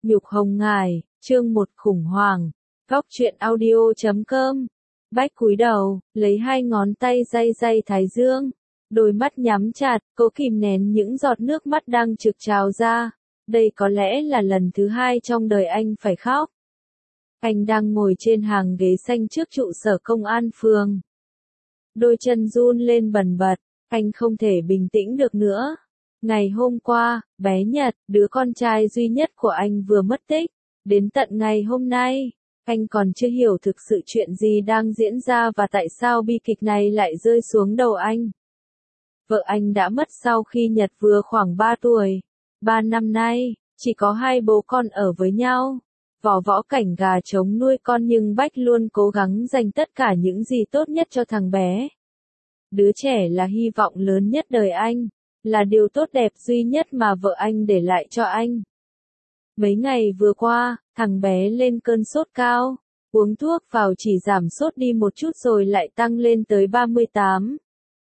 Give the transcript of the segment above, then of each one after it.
Nhục hồng ngài, chương 1 khủng hoảng. Góc truyện audio.com. Bách cúi đầu, lấy hai ngón tay day day thái dương. Đôi mắt nhắm chặt, cố kìm nén những giọt nước mắt đang trực trào ra. Đây có lẽ là lần thứ hai trong đời anh phải khóc. Anh đang ngồi trên hàng ghế xanh trước trụ sở công an phường. Đôi chân run lên bần bật, anh không thể bình tĩnh được nữa. Ngày hôm qua, bé Nhật, đứa con trai duy nhất của anh vừa mất tích. Đến tận ngày hôm nay, anh còn chưa hiểu thực sự chuyện gì đang diễn ra và tại sao bi kịch này lại rơi xuống đầu anh. Vợ anh đã mất sau khi Nhật vừa khoảng 3 tuổi. 3 năm nay, chỉ có hai bố con ở với nhau. Vỏ võ cảnh gà trống nuôi con nhưng Bách luôn cố gắng dành tất cả những gì tốt nhất cho thằng bé. Đứa trẻ là hy vọng lớn nhất đời anh, là điều tốt đẹp duy nhất mà vợ anh để lại cho anh. Mấy ngày vừa qua, thằng bé lên cơn sốt cao, uống thuốc vào chỉ giảm sốt đi một chút rồi lại tăng lên tới 38,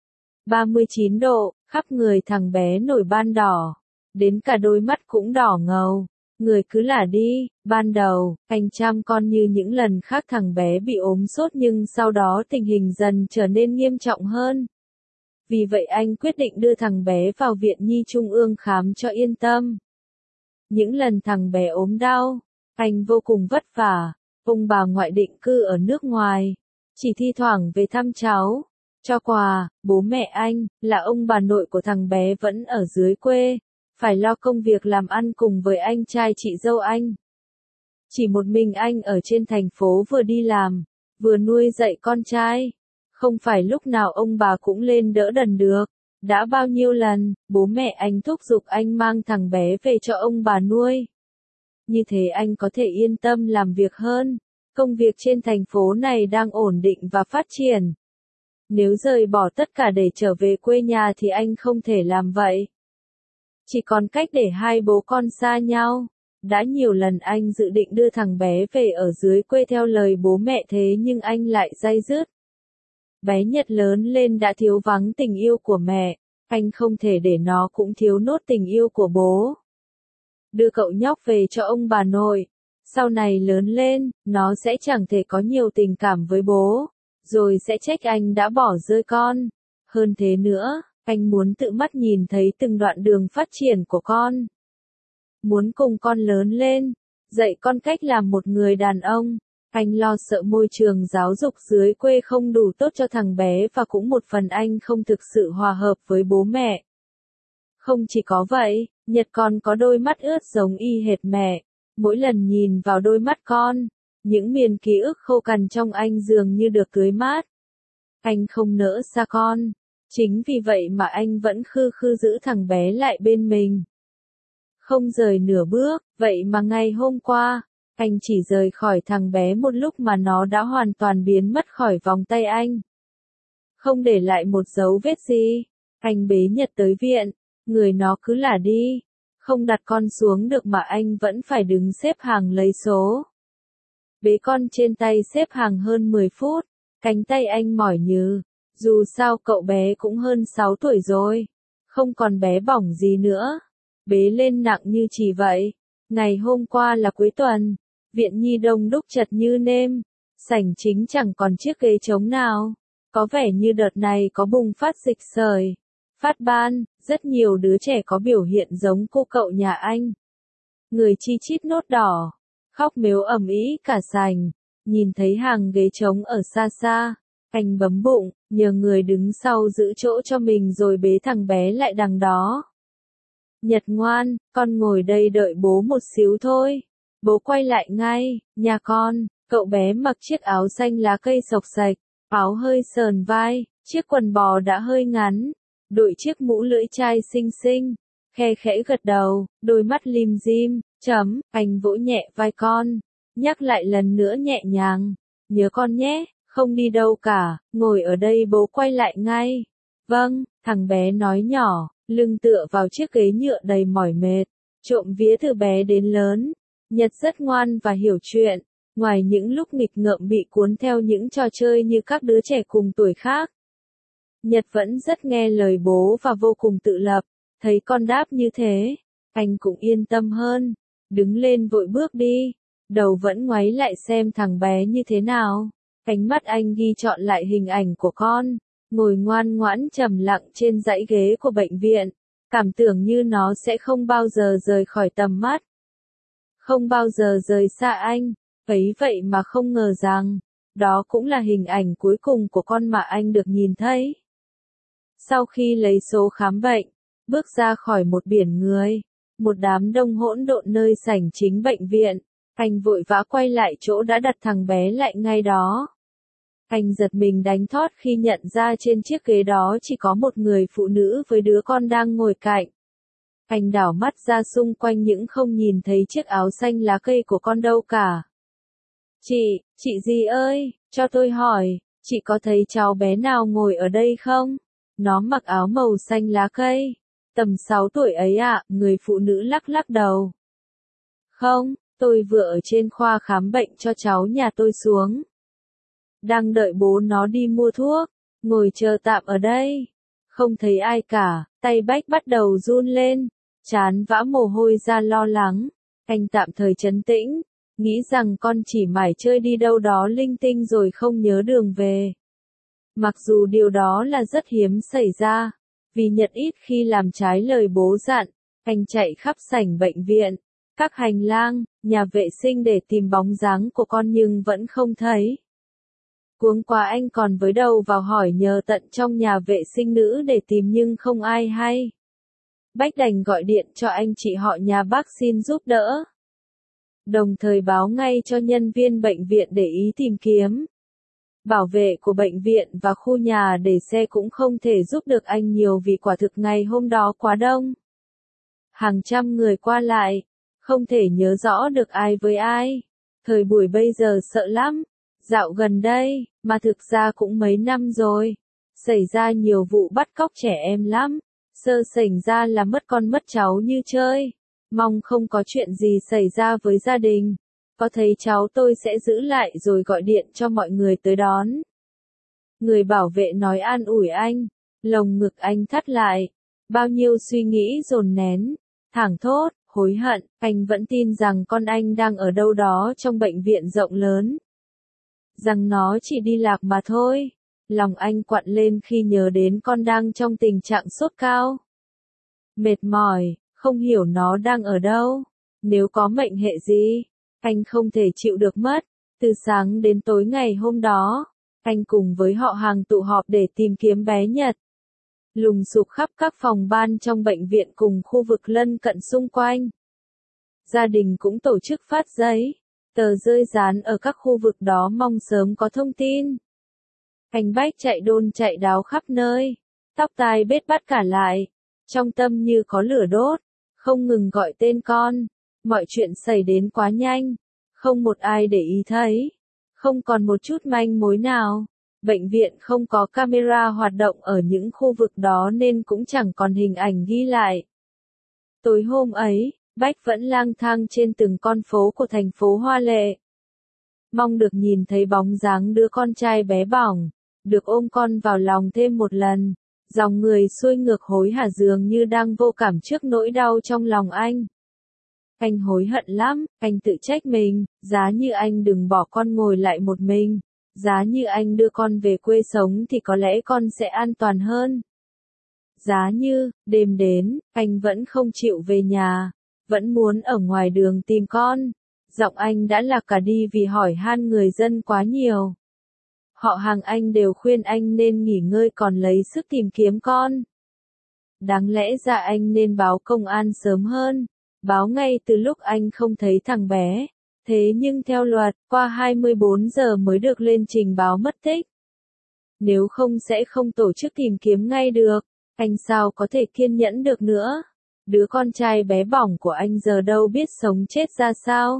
39 độ, khắp người thằng bé nổi ban đỏ, đến cả đôi mắt cũng đỏ ngầu. Người cứ lả đi. Ban đầu, anh chăm con như những lần khác thằng bé bị ốm sốt nhưng sau đó tình hình dần trở nên nghiêm trọng hơn. Vì vậy anh quyết định đưa thằng bé vào Viện Nhi Trung ương khám cho yên tâm. Những lần thằng bé ốm đau, anh vô cùng vất vả. Ông bà ngoại định cư ở nước ngoài, chỉ thi thoảng về thăm cháu, cho quà. Bố mẹ anh, là ông bà nội của thằng bé vẫn ở dưới quê, phải lo công việc làm ăn cùng với anh trai chị dâu anh. Chỉ một mình anh ở trên thành phố vừa đi làm, vừa nuôi dạy con trai. Không phải lúc nào ông bà cũng lên đỡ đần được. Đã bao nhiêu lần, bố mẹ anh thúc giục anh mang thằng bé về cho ông bà nuôi. Như thế anh có thể yên tâm làm việc hơn. Công việc trên thành phố này đang ổn định và phát triển. Nếu rời bỏ tất cả để trở về quê nhà thì anh không thể làm vậy. Chỉ còn cách để hai bố con xa nhau. Đã nhiều lần anh dự định đưa thằng bé về ở dưới quê theo lời bố mẹ thế nhưng anh lại day dứt. Bé Nhật lớn lên đã thiếu vắng tình yêu của mẹ, anh không thể để nó cũng thiếu nốt tình yêu của bố. Đưa cậu nhóc về cho ông bà nội, sau này lớn lên, nó sẽ chẳng thể có nhiều tình cảm với bố, rồi sẽ trách anh đã bỏ rơi con. Hơn thế nữa, anh muốn tự mắt nhìn thấy từng đoạn đường phát triển của con. Muốn cùng con lớn lên, dạy con cách làm một người đàn ông. Anh lo sợ môi trường giáo dục dưới quê không đủ tốt cho thằng bé và cũng một phần anh không thực sự hòa hợp với bố mẹ. Không chỉ có vậy, Nhật còn có đôi mắt ướt giống y hệt mẹ. Mỗi lần nhìn vào đôi mắt con, những miền ký ức khô cằn trong anh dường như được tưới mát. Anh không nỡ xa con. Chính vì vậy mà anh vẫn khư khư giữ thằng bé lại bên mình. Không rời nửa bước, vậy mà ngày hôm qua, anh chỉ rời khỏi thằng bé một lúc mà nó đã hoàn toàn biến mất khỏi vòng tay anh. Không để lại một dấu vết gì. Anh bế Nhật tới viện, người nó cứ lả đi. Không đặt con xuống được mà anh vẫn phải đứng xếp hàng lấy số. Bế con trên tay xếp hàng hơn 10 phút, cánh tay anh mỏi nhừ. Dù sao cậu bé cũng hơn 6 tuổi rồi, không còn bé bỏng gì nữa. Bế lên nặng như chỉ vậy. Ngày hôm qua là cuối tuần, Viện Nhi đông đúc chật như nêm, sảnh chính chẳng còn chiếc ghế trống nào. Có vẻ như đợt này có bùng phát dịch sởi, phát ban, rất nhiều đứa trẻ có biểu hiện giống cô cậu nhà anh. Người chi chít nốt đỏ, khóc mếu ầm ĩ cả sảnh, nhìn thấy hàng ghế trống ở xa xa. Anh bấm bụng, nhờ người đứng sau giữ chỗ cho mình rồi bế thằng bé lại đằng đó. Nhật ngoan, con ngồi đây đợi bố một xíu thôi. Bố quay lại ngay, nhà con. Cậu bé mặc chiếc áo xanh lá cây xộc xạch, áo hơi sờn vai, chiếc quần bò đã hơi ngắn, đội chiếc mũ lưỡi chai xinh xinh, khe khẽ gật đầu, đôi mắt lim dim. Anh vỗ nhẹ vai con, nhắc lại lần nữa nhẹ nhàng, nhớ con nhé, không đi đâu cả, ngồi ở đây bố quay lại ngay. Vâng, thằng bé nói nhỏ, lưng tựa vào chiếc ghế nhựa đầy mỏi mệt. Trộm vía từ bé đến lớn, Nhật rất ngoan và hiểu chuyện, ngoài những lúc nghịch ngợm bị cuốn theo những trò chơi như các đứa trẻ cùng tuổi khác. Nhật vẫn rất nghe lời bố và vô cùng tự lập, thấy con đáp như thế, anh cũng yên tâm hơn. Đứng lên vội bước đi, đầu vẫn ngoáy lại xem thằng bé như thế nào. Ánh mắt anh ghi trọn lại hình ảnh của con, ngồi ngoan ngoãn trầm lặng trên dãy ghế của bệnh viện, cảm tưởng như nó sẽ không bao giờ rời khỏi tầm mắt. Không bao giờ rời xa anh, ấy vậy mà không ngờ rằng, đó cũng là hình ảnh cuối cùng của con mà anh được nhìn thấy. Sau khi lấy số khám bệnh, bước ra khỏi một biển người, một đám đông hỗn độn nơi sảnh chính bệnh viện, anh vội vã quay lại chỗ đã đặt thằng bé lại ngay đó. Anh giật mình đánh thót khi nhận ra trên chiếc ghế đó chỉ có một người phụ nữ với đứa con đang ngồi cạnh. Anh đảo mắt ra xung quanh nhưng không nhìn thấy chiếc áo xanh lá cây của con đâu cả. Chị gì ơi, cho tôi hỏi, chị có thấy cháu bé nào ngồi ở đây không? Nó mặc áo màu xanh lá cây. Tầm 6 tuổi ấy ạ, người phụ nữ lắc lắc đầu. Không, tôi vừa ở trên khoa khám bệnh cho cháu nhà tôi xuống. Đang đợi bố nó đi mua thuốc, ngồi chờ tạm ở đây. Không thấy ai cả, tay Bách bắt đầu run lên, trán vã mồ hôi ra lo lắng. Anh tạm thời trấn tĩnh, nghĩ rằng con chỉ mải chơi đi đâu đó linh tinh rồi không nhớ đường về. Mặc dù điều đó là rất hiếm xảy ra, vì Nhật ít khi làm trái lời bố dặn, anh chạy khắp sảnh bệnh viện, các hành lang, nhà vệ sinh để tìm bóng dáng của con nhưng vẫn không thấy. Cuống quá anh còn với đầu vào hỏi nhờ tận trong nhà vệ sinh nữ để tìm nhưng không ai hay. Bách đành gọi điện cho anh chị họ nhà bác xin giúp đỡ. Đồng thời báo ngay cho nhân viên bệnh viện để ý tìm kiếm. Bảo vệ của bệnh viện và khu nhà để xe cũng không thể giúp được anh nhiều vì quả thực ngày hôm đó quá đông. Hàng trăm người qua lại, không thể nhớ rõ được ai với ai. Thời buổi bây giờ sợ lắm. Dạo gần đây, mà thực ra cũng mấy năm rồi, xảy ra nhiều vụ bắt cóc trẻ em lắm. Sơ sảnh ra là mất con mất cháu như chơi. Mong không có chuyện gì xảy ra với gia đình. Có thấy cháu tôi sẽ giữ lại rồi gọi điện cho mọi người tới đón. Người bảo vệ nói an ủi anh. Lồng ngực anh thắt lại. Bao nhiêu suy nghĩ dồn nén. Thảng thốt, hối hận. Anh vẫn tin rằng con anh đang ở đâu đó trong bệnh viện rộng lớn. Rằng nó chỉ đi lạc mà thôi. Lòng anh quặn lên khi nhớ đến con đang trong tình trạng sốt cao. Mệt mỏi, không hiểu nó đang ở đâu. Nếu có mệnh hệ gì, anh không thể chịu được mất. Từ sáng đến tối ngày hôm đó, anh cùng với họ hàng tụ họp để tìm kiếm bé Nhật. Lùng sục khắp các phòng ban trong bệnh viện cùng khu vực lân cận xung quanh. Gia đình cũng tổ chức phát giấy, tờ rơi dán ở các khu vực đó mong sớm có thông tin. Anh Bách chạy đôn chạy đáo khắp nơi, tóc tai bết bát cả lại, trong tâm như có lửa đốt, không ngừng gọi tên con. Mọi chuyện xảy đến quá nhanh, không một ai để ý thấy, không còn một chút manh mối nào. Bệnh viện không có camera hoạt động ở những khu vực đó nên cũng chẳng còn hình ảnh ghi lại. Tối hôm ấy, Bách vẫn lang thang trên từng con phố của thành phố hoa lệ. Mong được nhìn thấy bóng dáng đứa con trai bé bỏng, được ôm con vào lòng thêm một lần. Dòng người xuôi ngược hối hả dường như đang vô cảm trước nỗi đau trong lòng anh. Anh hối hận lắm, anh tự trách mình, giá như anh đừng bỏ con ngồi lại một mình. Giá như anh đưa con về quê sống thì có lẽ con sẽ an toàn hơn. Giá như, đêm đến, anh vẫn không chịu về nhà, vẫn muốn ở ngoài đường tìm con. Giọng anh đã lạc cả đi vì hỏi han người dân quá nhiều. Họ hàng anh đều khuyên anh nên nghỉ ngơi còn lấy sức tìm kiếm con. Đáng lẽ ra anh nên báo công an sớm hơn, báo ngay từ lúc anh không thấy thằng bé. Thế nhưng theo luật, qua 24 giờ mới được lên trình báo mất tích. Nếu không sẽ không tổ chức tìm kiếm ngay được, anh sao có thể kiên nhẫn được nữa. Đứa con trai bé bỏng của anh giờ đâu biết sống chết ra sao.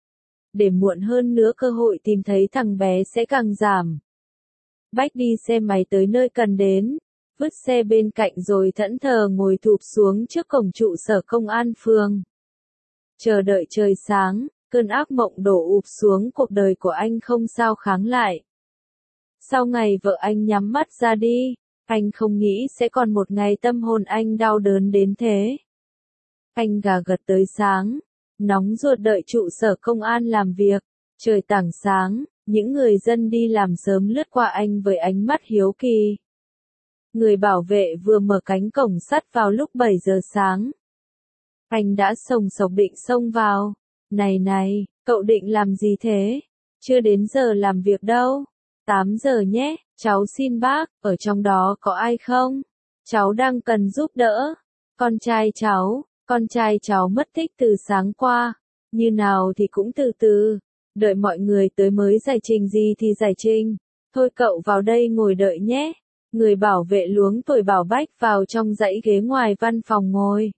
Để muộn hơn nữa cơ hội tìm thấy thằng bé sẽ càng giảm. Bách đi xe máy tới nơi cần đến, vứt xe bên cạnh rồi thẫn thờ ngồi thụp xuống trước cổng trụ sở công an phường. Chờ đợi trời sáng, cơn ác mộng đổ ụp xuống cuộc đời của anh không sao kháng lại. Sau ngày vợ anh nhắm mắt ra đi, anh không nghĩ sẽ còn một ngày tâm hồn anh đau đớn đến thế. Anh gà gật tới sáng, nóng ruột đợi trụ sở công an làm việc. Trời tảng sáng, những người dân đi làm sớm lướt qua anh với ánh mắt hiếu kỳ. Người bảo vệ vừa mở cánh cổng sắt vào lúc 7 giờ sáng. Anh đã sồng sộc định xông vào. Này này, cậu định làm gì thế? Chưa đến giờ làm việc đâu. 8 giờ nhé, cháu xin bác, ở trong đó có ai không? Cháu đang cần giúp đỡ. Con trai cháu mất tích từ sáng qua. Như nào thì cũng từ từ. Đợi mọi người tới mới giải trình gì thì giải trình. Thôi cậu vào đây ngồi đợi nhé. Người bảo vệ luống tuổi bảo Bách vào trong dãy ghế ngoài văn phòng ngồi.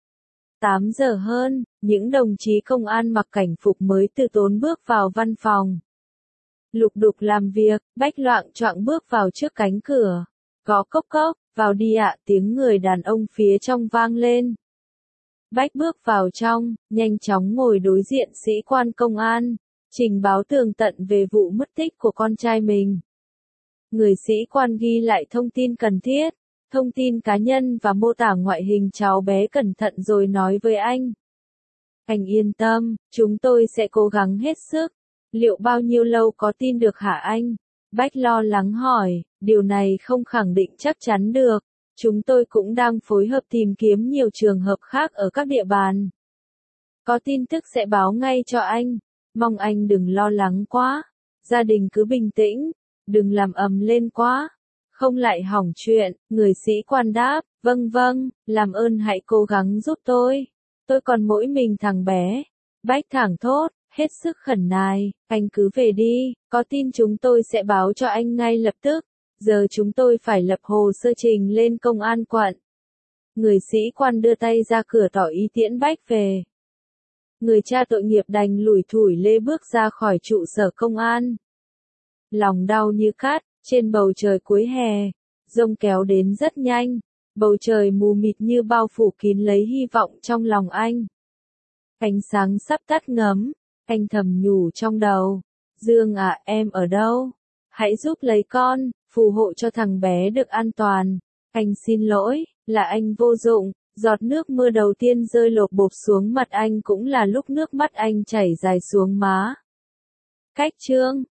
8 giờ hơn, những đồng chí công an mặc cảnh phục mới từ tốn bước vào văn phòng. Lục đục làm việc, Bách loạng choạng bước vào trước cánh cửa. Gõ cốc cốc, vào đi ạ, tiếng người đàn ông phía trong vang lên. Bách bước vào trong, nhanh chóng ngồi đối diện sĩ quan công an, trình báo tường tận về vụ mất tích của con trai mình. Người sĩ quan ghi lại thông tin cần thiết, thông tin cá nhân và mô tả ngoại hình cháu bé cẩn thận rồi nói với anh. Anh yên tâm, chúng tôi sẽ cố gắng hết sức. Liệu bao nhiêu lâu có tin được hả anh? Bách lo lắng hỏi, điều này không khẳng định chắc chắn được. Chúng tôi cũng đang phối hợp tìm kiếm nhiều trường hợp khác ở các địa bàn. Có tin tức sẽ báo ngay cho anh. Mong anh đừng lo lắng quá. Gia đình cứ bình tĩnh. Đừng làm ầm lên quá. Không lại hỏng chuyện. Người sĩ quan đáp, vâng vâng, làm ơn hãy cố gắng giúp tôi. Tôi còn mỗi mình thằng bé. Bách thảng thốt, hết sức khẩn nài, anh cứ về đi, có tin chúng tôi sẽ báo cho anh ngay lập tức. Giờ chúng tôi phải lập hồ sơ trình lên công an quận. Người sĩ quan đưa tay ra cửa tỏ ý tiễn Bách về. Người cha tội nghiệp đành lủi thủi lê bước ra khỏi trụ sở công an. Lòng đau như cắt, trên bầu trời cuối hè, giông kéo đến rất nhanh, bầu trời mù mịt như bao phủ kín lấy hy vọng trong lòng anh. Ánh sáng sắp tắt ngấm, anh thầm nhủ trong đầu, Dương à, em ở đâu? Hãy giúp lấy con, phù hộ cho thằng bé được an toàn. Anh xin lỗi, là anh vô dụng. Giọt nước mưa đầu tiên rơi lộp bộp xuống mặt anh cũng là lúc nước mắt anh chảy dài xuống má. Cách chương